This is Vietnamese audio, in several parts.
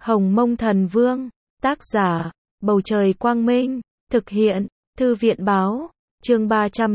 Hồng Mông Thần Vương, tác giả, Bầu Trời Quang Minh, thực hiện, Thư viện Báo, chương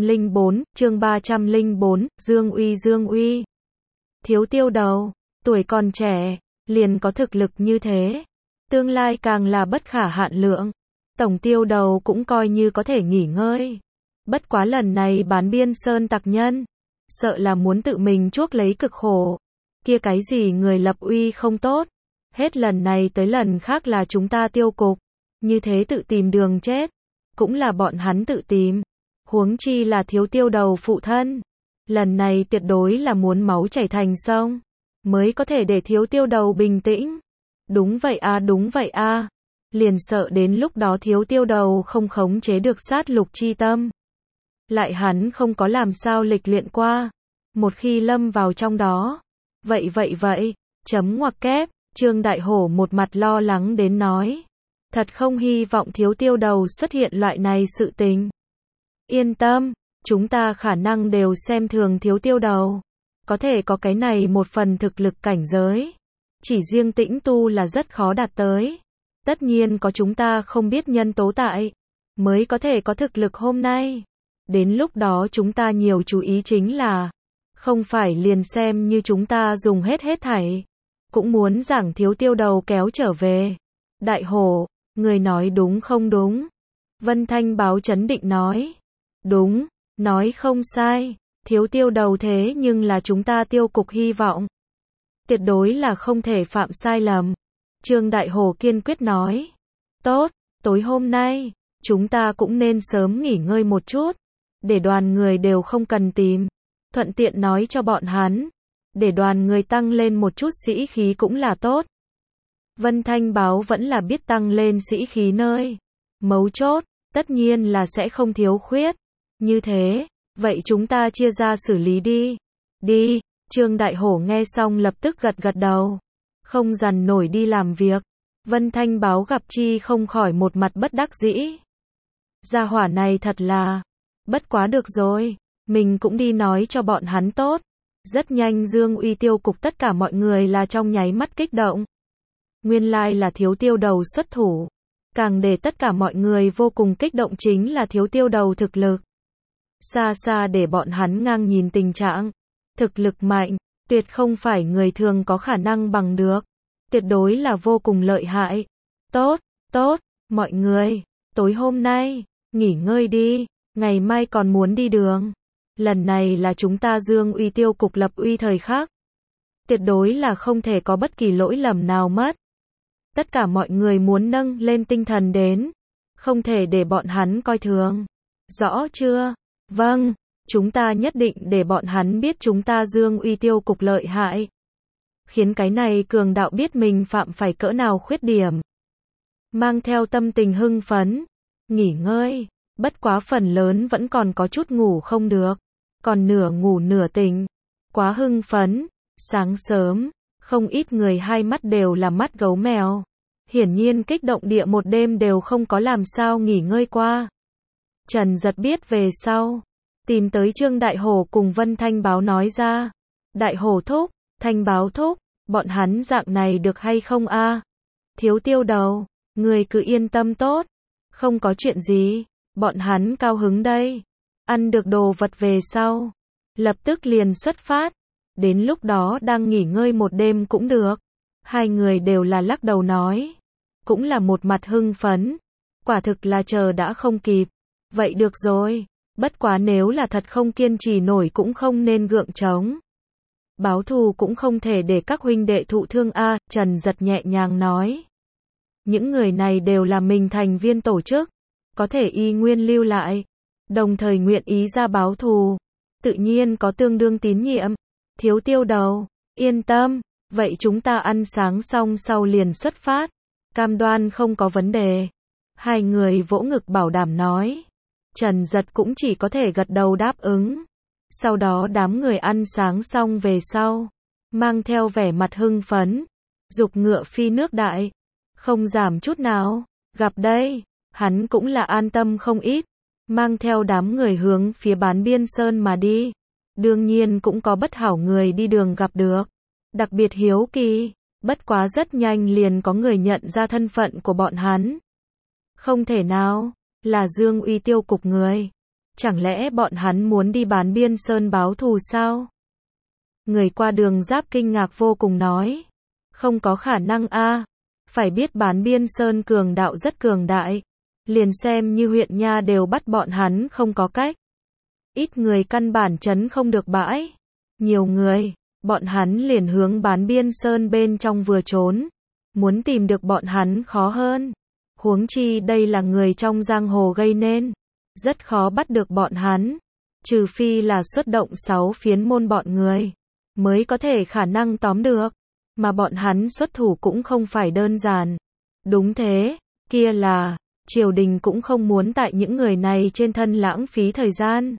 304, Dương Uy. Thiếu Tiêu Đầu, tuổi còn trẻ, liền có thực lực như thế. Tương lai càng là bất khả hạn lượng. Tổng Tiêu Đầu cũng coi như có thể nghỉ ngơi. Bất quá lần này bán Biên Sơn tặc nhân, sợ là muốn tự mình chuốc lấy cực khổ. Kia cái gì người lập uy không tốt. Hết lần này tới lần khác là chúng ta Tiêu cục. Như thế tự tìm đường chết. Cũng là bọn hắn tự tìm. Huống chi là Thiếu Tiêu Đầu phụ thân. Lần này tuyệt đối là muốn máu chảy thành sông. Mới có thể để Thiếu Tiêu Đầu bình tĩnh. Đúng vậy a. Liền sợ đến lúc đó Thiếu Tiêu Đầu không khống chế được sát lục chi tâm. Lại hắn không có làm sao lịch luyện qua. Một khi lâm vào trong đó. Vậy. Chấm ngoặc kép. Trương Đại Hổ một mặt lo lắng đến nói. Thật không hy vọng Thiếu Tiêu Đầu xuất hiện loại này sự tình. Yên tâm, chúng ta khả năng đều xem thường Thiếu Tiêu Đầu. Có thể có cái này một phần thực lực cảnh giới. Chỉ riêng tĩnh tu là rất khó đạt tới. Tất nhiên có chúng ta không biết nhân tố tại. Mới có thể có thực lực hôm nay. Đến lúc đó chúng ta nhiều chú ý chính là. Không phải liền xem như chúng ta dùng hết thảy. Cũng muốn giảng Thiếu Tiêu Đầu kéo trở về. Đại Hổ, người nói đúng không đúng? Vân Thanh Báo chấn định nói. Đúng, nói không sai. Thiếu Tiêu Đầu thế nhưng là chúng ta Tiêu cục hy vọng. Tuyệt đối là không thể phạm sai lầm. Trương Đại Hổ kiên quyết nói. Tốt, tối hôm nay, chúng ta cũng nên sớm nghỉ ngơi một chút. Để đoàn người đều không cần tìm. Thuận tiện nói cho bọn hắn. Để đoàn người tăng lên một chút sĩ khí cũng là tốt. Vân Thanh Báo vẫn là biết tăng lên sĩ khí nơi. Mấu chốt, tất nhiên là sẽ không thiếu khuyết. Như thế, vậy chúng ta chia ra xử lý đi. Đi, Trương Đại Hổ nghe xong lập tức gật đầu. Không dằn nổi đi làm việc. Vân Thanh Báo gặp chi không khỏi một mặt bất đắc dĩ. Gia hỏa này thật là. Bất quá được rồi, mình cũng đi nói cho bọn hắn tốt. Rất nhanh Dương Uy Tiêu cục tất cả mọi người là trong nháy mắt kích động. Nguyên lai là Thiếu Tiêu Đầu xuất thủ. Càng để tất cả mọi người vô cùng kích động chính là Thiếu Tiêu Đầu thực lực. Xa xa để bọn hắn ngang nhìn tình trạng. Thực lực mạnh, tuyệt không phải người thường có khả năng bằng được. Tuyệt đối là vô cùng lợi hại. Tốt, mọi người, tối hôm nay, nghỉ ngơi đi, ngày mai còn muốn đi đường. Lần này là chúng ta Dương Uy Tiêu cục lập uy thời khắc. Tuyệt đối là không thể có bất kỳ lỗi lầm nào mất. Tất cả mọi người muốn nâng lên tinh thần đến. Không thể để bọn hắn coi thường. Rõ chưa? Vâng, chúng ta nhất định để bọn hắn biết chúng ta Dương Uy Tiêu cục lợi hại. Khiến cái này cường đạo biết mình phạm phải cỡ nào khuyết điểm. Mang theo tâm tình hưng phấn. Nghỉ ngơi. Bất quá phần lớn vẫn còn có chút ngủ không được. Còn nửa ngủ nửa tỉnh. Quá hưng phấn. Sáng sớm, không ít người hai mắt đều là mắt gấu mèo. Hiển nhiên kích động địa một đêm đều không có làm sao nghỉ ngơi qua. Trần Giật biết về sau. Tìm tới Trương Đại Hổ cùng Vân Thanh Báo nói ra. Đại Hổ thúc, Thanh Báo thúc, bọn hắn dạng này được hay không a? Thiếu Tiêu Đầu, người cứ yên tâm tốt. Không có chuyện gì, bọn hắn cao hứng đây. Ăn được đồ vật về sau. Lập tức liền xuất phát. Đến lúc đó đang nghỉ ngơi một đêm cũng được. Hai người đều là lắc đầu nói. Cũng là một mặt hưng phấn. Quả thực là chờ đã không kịp. Vậy được rồi. Bất quá nếu là thật không kiên trì nổi cũng không nên gượng chống. Báo thù cũng không thể để các huynh đệ thụ thương a. Trần Giật nhẹ nhàng nói. Những người này đều là mình thành viên tổ chức. Có thể y nguyên lưu lại. Đồng thời nguyện ý ra báo thù. Tự nhiên có tương đương tín nhiệm. Thiếu Tiêu Đầu, yên tâm, vậy chúng ta ăn sáng xong sau liền xuất phát. Cam đoan không có vấn đề. Hai người vỗ ngực bảo đảm nói. Trần Giật cũng chỉ có thể gật đầu đáp ứng. Sau đó đám người ăn sáng xong về sau. Mang theo vẻ mặt hưng phấn. Giục ngựa phi nước đại. Không giảm chút nào. Gặp đây, hắn cũng là an tâm không ít. Mang theo đám người hướng phía bán Biên Sơn mà đi. Đương nhiên cũng có bất hảo người đi đường gặp được. Đặc biệt hiếu kỳ. Bất quá rất nhanh liền có người nhận ra thân phận của bọn hắn. Không thể nào, là Dương Uy tiêu cục người. Chẳng lẽ bọn hắn muốn đi Bán Biên Sơn báo thù sao? Người qua đường Giáp kinh ngạc vô cùng nói. Không có khả năng a, phải biết Bán Biên Sơn cường đạo rất cường đại. Liền xem như huyện nha đều bắt bọn hắn không có cách. Ít người căn bản trấn không được bãi. Nhiều người, bọn hắn liền hướng Bán Biên Sơn bên trong vừa trốn. Muốn tìm được bọn hắn khó hơn. Huống chi đây là người trong giang hồ gây nên. Rất khó bắt được bọn hắn. Trừ phi là xuất động 6 phiến môn bọn người. Mới có thể khả năng tóm được. Mà bọn hắn xuất thủ cũng không phải đơn giản. Đúng thế, kia là, triều đình cũng không muốn tại những người này trên thân lãng phí thời gian.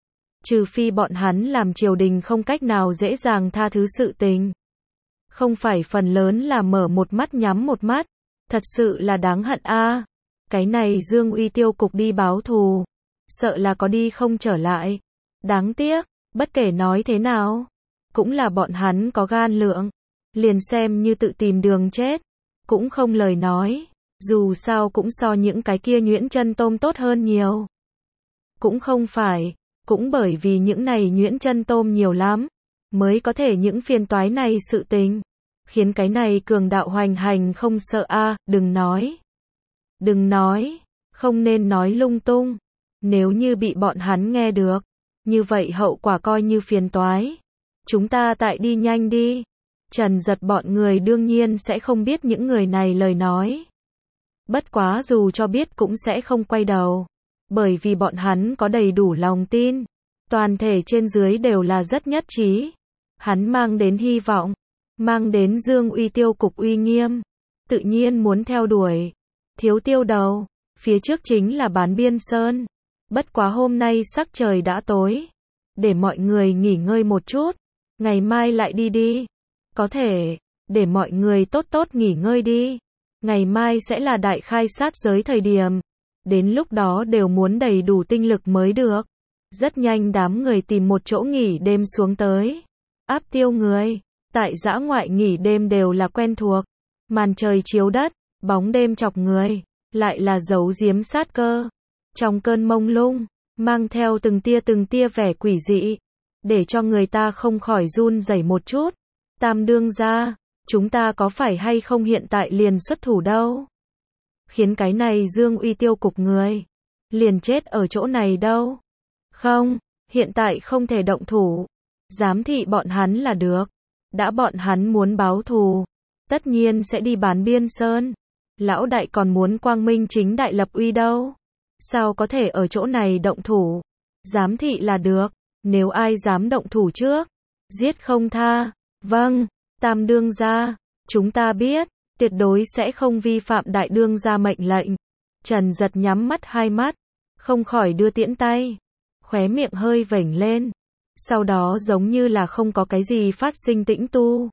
Trừ phi bọn hắn làm triều đình không cách nào dễ dàng tha thứ sự tình. Không phải phần lớn là mở một mắt nhắm một mắt. Thật sự là đáng hận a. Cái này Dương Uy tiêu cục đi báo thù. Sợ là có đi không trở lại. Đáng tiếc, bất kể nói thế nào. Cũng là bọn hắn có gan lượng. Liền xem như tự tìm đường chết. Cũng không lời nói. Dù sao cũng so những cái kia nhuyễn chân tôm tốt hơn nhiều. Cũng không phải. Cũng bởi vì những này nhuyễn chân tôm nhiều lắm. Mới có thể những phiền toái này sự tình. Khiến cái này cường đạo hoành hành không sợ a, đừng nói. Đừng nói. Không nên nói lung tung. Nếu như bị bọn hắn nghe được. Như vậy hậu quả coi như phiền toái. Chúng ta tại đi nhanh đi. Trần Giật bọn người đương nhiên sẽ không biết những người này lời nói. Bất quá dù cho biết cũng sẽ không quay đầu. Bởi vì bọn hắn có đầy đủ lòng tin. Toàn thể trên dưới đều là rất nhất trí. Hắn mang đến hy vọng. Mang đến Dương Uy tiêu cục uy nghiêm. Tự nhiên muốn theo đuổi. Thiếu tiêu đầu. Phía trước chính là Bán Biên Sơn. Bất quá hôm nay sắc trời đã tối. Để mọi người nghỉ ngơi một chút. Ngày mai lại đi đi. Có thể. Để mọi người tốt tốt nghỉ ngơi đi. Ngày mai sẽ là đại khai sát giới thời điểm. Đến lúc đó đều muốn đầy đủ tinh lực mới được. Rất nhanh đám người tìm một chỗ nghỉ đêm xuống tới. Áp tiêu người. Tại dã ngoại nghỉ đêm đều là quen thuộc. Màn trời chiếu đất. Bóng đêm chọc người. Lại là giấu giếm sát cơ. Trong cơn mông lung. Mang theo từng tia vẻ quỷ dị. Để cho người ta không khỏi run rẩy một chút. Tam đương gia. Chúng ta có phải hay không hiện tại liền xuất thủ đâu. Khiến cái này Dương Uy tiêu cục người. Liền chết ở chỗ này đâu. Không. Hiện tại không thể động thủ. Giám thị bọn hắn là được. Đã bọn hắn muốn báo thù. Tất nhiên sẽ đi Bán Biên Sơn. Lão đại còn muốn quang minh chính đại lập uy đâu. Sao có thể ở chỗ này động thủ. Giám thị là được. Nếu ai dám động thủ trước. Giết không tha. Vâng. Tam đương gia. Chúng ta biết. Tuyệt đối sẽ không vi phạm đại đương gia mệnh lệnh. Trần Giật nhắm mắt hai mắt. Không khỏi đưa tiễn tay. Khóe miệng hơi vểnh lên. Sau đó giống như là không có cái gì phát sinh tĩnh tu.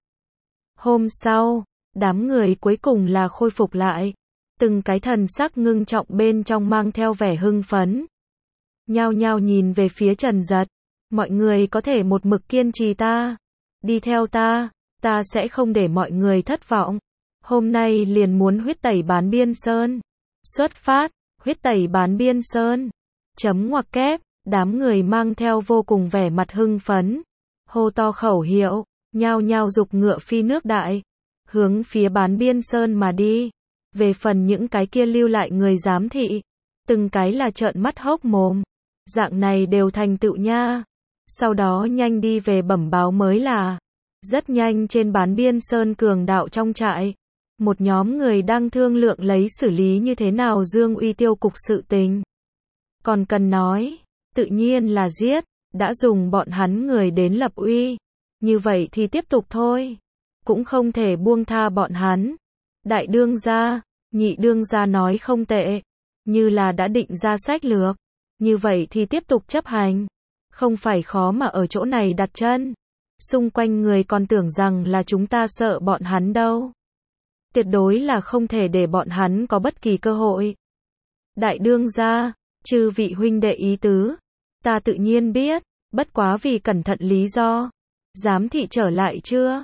Hôm sau, đám người cuối cùng là khôi phục lại. Từng cái thần sắc ngưng trọng bên trong mang theo vẻ hưng phấn. Nhao nhao nhìn về phía Trần Giật. Mọi người có thể một mực kiên trì ta. Đi theo ta. Ta sẽ không để mọi người thất vọng. Hôm nay liền muốn huyết tẩy Bán Biên Sơn. Xuất phát, huyết tẩy Bán Biên Sơn. Chấm ngoặc kép, đám người mang theo vô cùng vẻ mặt hưng phấn. Hô to khẩu hiệu, nhao nhao giục ngựa phi nước đại. Hướng phía Bán Biên Sơn mà đi. Về phần những cái kia lưu lại người giám thị. Từng cái là trợn mắt hốc mồm. Dạng này đều thành tựu nha. Sau đó nhanh đi về bẩm báo mới là. Rất nhanh trên Bán Biên Sơn cường đạo trong trại. Một nhóm người đang thương lượng lấy xử lý như thế nào Dương Uy tiêu cục sự tình. Còn cần nói, tự nhiên là giết, đã dùng bọn hắn người đến lập uy. Như vậy thì tiếp tục thôi. Cũng không thể buông tha bọn hắn. Đại đương gia, nhị đương gia nói không tệ. Như là đã định ra sách lược. Như vậy thì tiếp tục chấp hành. Không phải khó mà ở chỗ này đặt chân. Xung quanh người còn tưởng rằng là chúng ta sợ bọn hắn đâu. Tuyệt đối là không thể để bọn hắn có bất kỳ cơ hội. Đại đương gia, chư vị huynh đệ ý tứ. Ta tự nhiên biết, bất quá vì cẩn thận lý do. Giám thị trở lại chưa?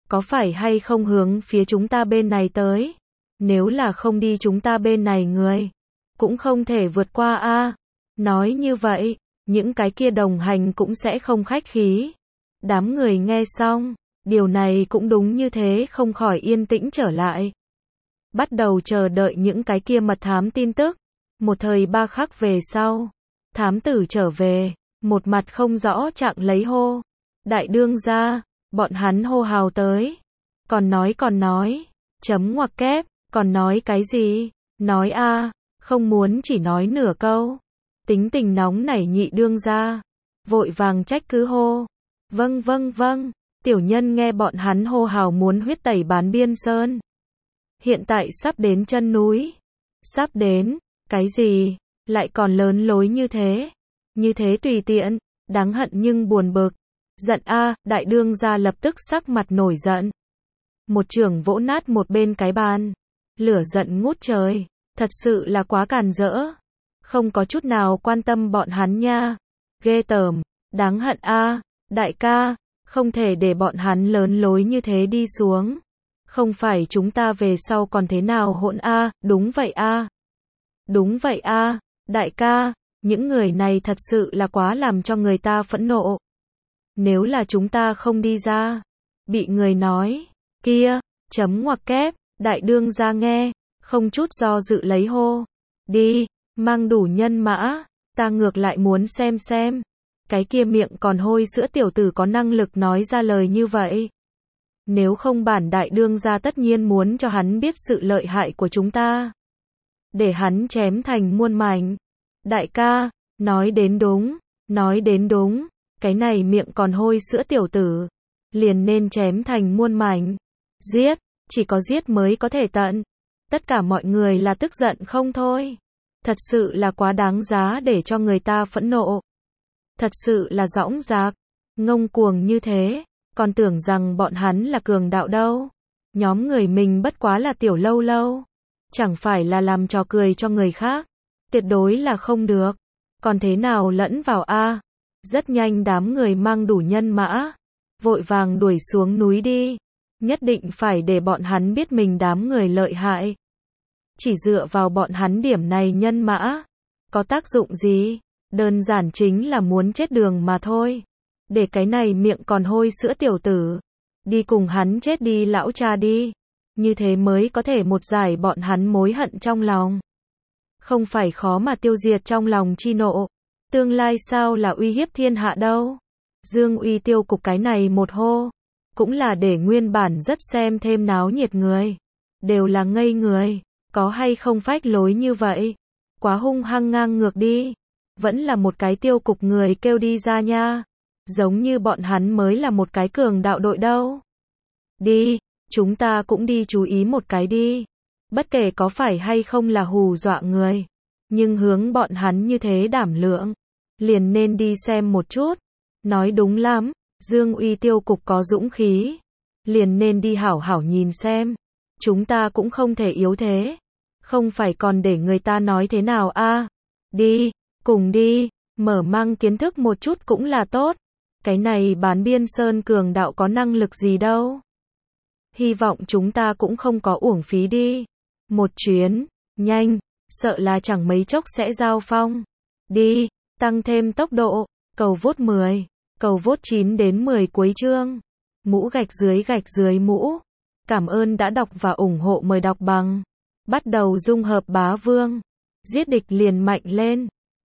có phải hay không hướng phía chúng ta bên này tới? Nếu là không đi chúng ta bên này người, cũng không thể vượt qua a. Nói như vậy, những cái kia đồng hành cũng sẽ không khách khí. Đám người nghe xong, điều này cũng đúng như thế không khỏi yên tĩnh trở lại. Bắt đầu chờ đợi những cái kia mật thám tin tức. Một thời 3 khắc về sau, thám tử trở về, một mặt không rõ trạng lấy hô. Đại đương gia, bọn hắn hô hào tới. Còn nói, chấm ngoặc kép, còn nói cái gì? Nói a, không muốn chỉ nói nửa câu. Tính tình nóng nảy nhị đương gia, vội vàng trách cứ hô. Vâng, tiểu nhân nghe bọn hắn hô hào muốn huyết tẩy Bán Biên Sơn. Hiện tại sắp đến chân núi. Sắp đến, cái gì, lại còn lớn lối như thế tùy tiện, đáng hận nhưng buồn bực. Giận a, đại đương gia lập tức sắc mặt nổi giận. Một chưởng vỗ nát một bên cái bàn. Lửa giận ngút trời, thật sự là quá càn rỡ. Không có chút nào quan tâm bọn hắn nha. Ghê tởm, đáng hận a, đại ca, không thể để bọn hắn lớn lối như thế đi xuống. Không phải chúng ta về sau còn thế nào hỗn a, đúng vậy a. Đúng vậy a, đại ca, những người này thật sự là quá làm cho người ta phẫn nộ. Nếu là chúng ta không đi ra, bị người nói, kia, chấm ngoặc kép, đại đương gia nghe, không chút do dự lấy hô. Đi, mang đủ nhân mã, ta ngược lại muốn xem. Cái kia miệng còn hôi sữa tiểu tử có năng lực nói ra lời như vậy. Nếu không bản đại đương gia tất nhiên muốn cho hắn biết sự lợi hại của chúng ta. Để hắn chém thành muôn mảnh. Đại ca, nói đến đúng, cái này miệng còn hôi sữa tiểu tử. Liền nên chém thành muôn mảnh. Giết, chỉ có giết mới có thể tận. Tất cả mọi người là tức giận không thôi. Thật sự là quá đáng giá để cho người ta phẫn nộ. Thật sự là dõng dạc, ngông cuồng như thế, còn tưởng rằng bọn hắn là cường đạo đâu. Nhóm người mình bất quá là tiểu lâu lâu. Chẳng phải là làm trò cười cho người khác. Tuyệt đối là không được. Còn thế nào lẫn vào a? Rất nhanh đám người mang đủ nhân mã. Vội vàng đuổi xuống núi đi. Nhất định phải để bọn hắn biết mình đám người lợi hại. Chỉ dựa vào bọn hắn điểm này nhân mã. Có tác dụng gì? Đơn giản chính là muốn chết đường mà thôi. Để cái này miệng còn hôi sữa tiểu tử. Đi cùng hắn chết đi lão cha đi. Như thế mới có thể một giải bọn hắn mối hận trong lòng. Không phải khó mà tiêu diệt trong lòng chi nộ. Tương lai sao là uy hiếp thiên hạ đâu. Dương Uy Tiêu cục cái này một hô. Cũng là để nguyên bản rất xem thêm náo nhiệt người. Đều là ngây người. Có hay không phách lối như vậy? Quá hung hăng ngang ngược đi. Vẫn là một cái tiêu cục người kêu đi ra nha. Giống như bọn hắn mới là một cái cường đạo đội đâu. Đi, chúng ta cũng đi chú ý một cái đi. Bất kể có phải hay không là hù dọa người. Nhưng hướng bọn hắn như thế đảm lượng. Liền nên đi xem một chút. Nói đúng lắm, Dương Uy Tiêu cục có dũng khí. Liền nên đi hảo hảo nhìn xem. Chúng ta cũng không thể yếu thế. Không phải còn để người ta nói thế nào a? Đi, cùng đi, mở mang kiến thức một chút cũng là tốt. Cái này Bán Biên Sơn cường đạo có năng lực gì đâu. Hy vọng chúng ta cũng không có uổng phí đi. Một chuyến, nhanh, sợ là chẳng mấy chốc sẽ giao phong. Đi, tăng thêm tốc độ, cầu vote 10, cầu vote 9 đến 10 cuối chương. Mũ gạch dưới mũ. Cảm ơn đã đọc và ủng hộ, mời đọc bằng. Bắt đầu dung hợp bá vương. Giết địch liền mạnh lên.